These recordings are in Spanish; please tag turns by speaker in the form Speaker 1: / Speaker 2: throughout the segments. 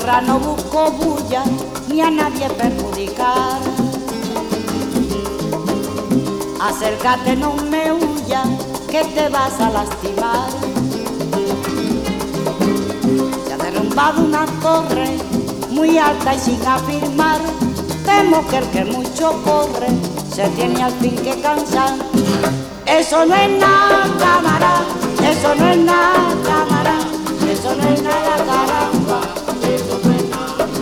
Speaker 1: ahora no busco bulla ni a nadie perjudicar. Acércate, no me huyas, que te vas a lastimar. Se ha derrumbado una torre muy alta y sin afirmar. Temo que el que mucho corre se tiene al fin que cansar. Eso no es nada, camarada, eso no es nada, camarada, eso no es nada, caramba. Eso no es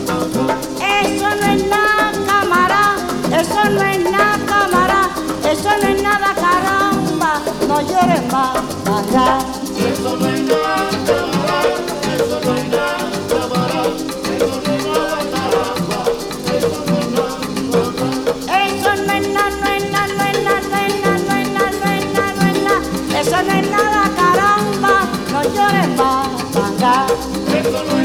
Speaker 1: nada, camarada, eso no es nada, camarada, eso no es nada, caramba. No llores más, camarada.
Speaker 2: Eso no es nada, camarada, eso no es nada, camarada, eso no es nada, caramba. Eso no es nada,
Speaker 1: eso no es nada, no es nada, no es nada, no es nada, no es nada, no es nada, no es nada. Eso no es nada, caramba. No llores más, camarada.
Speaker 2: eso no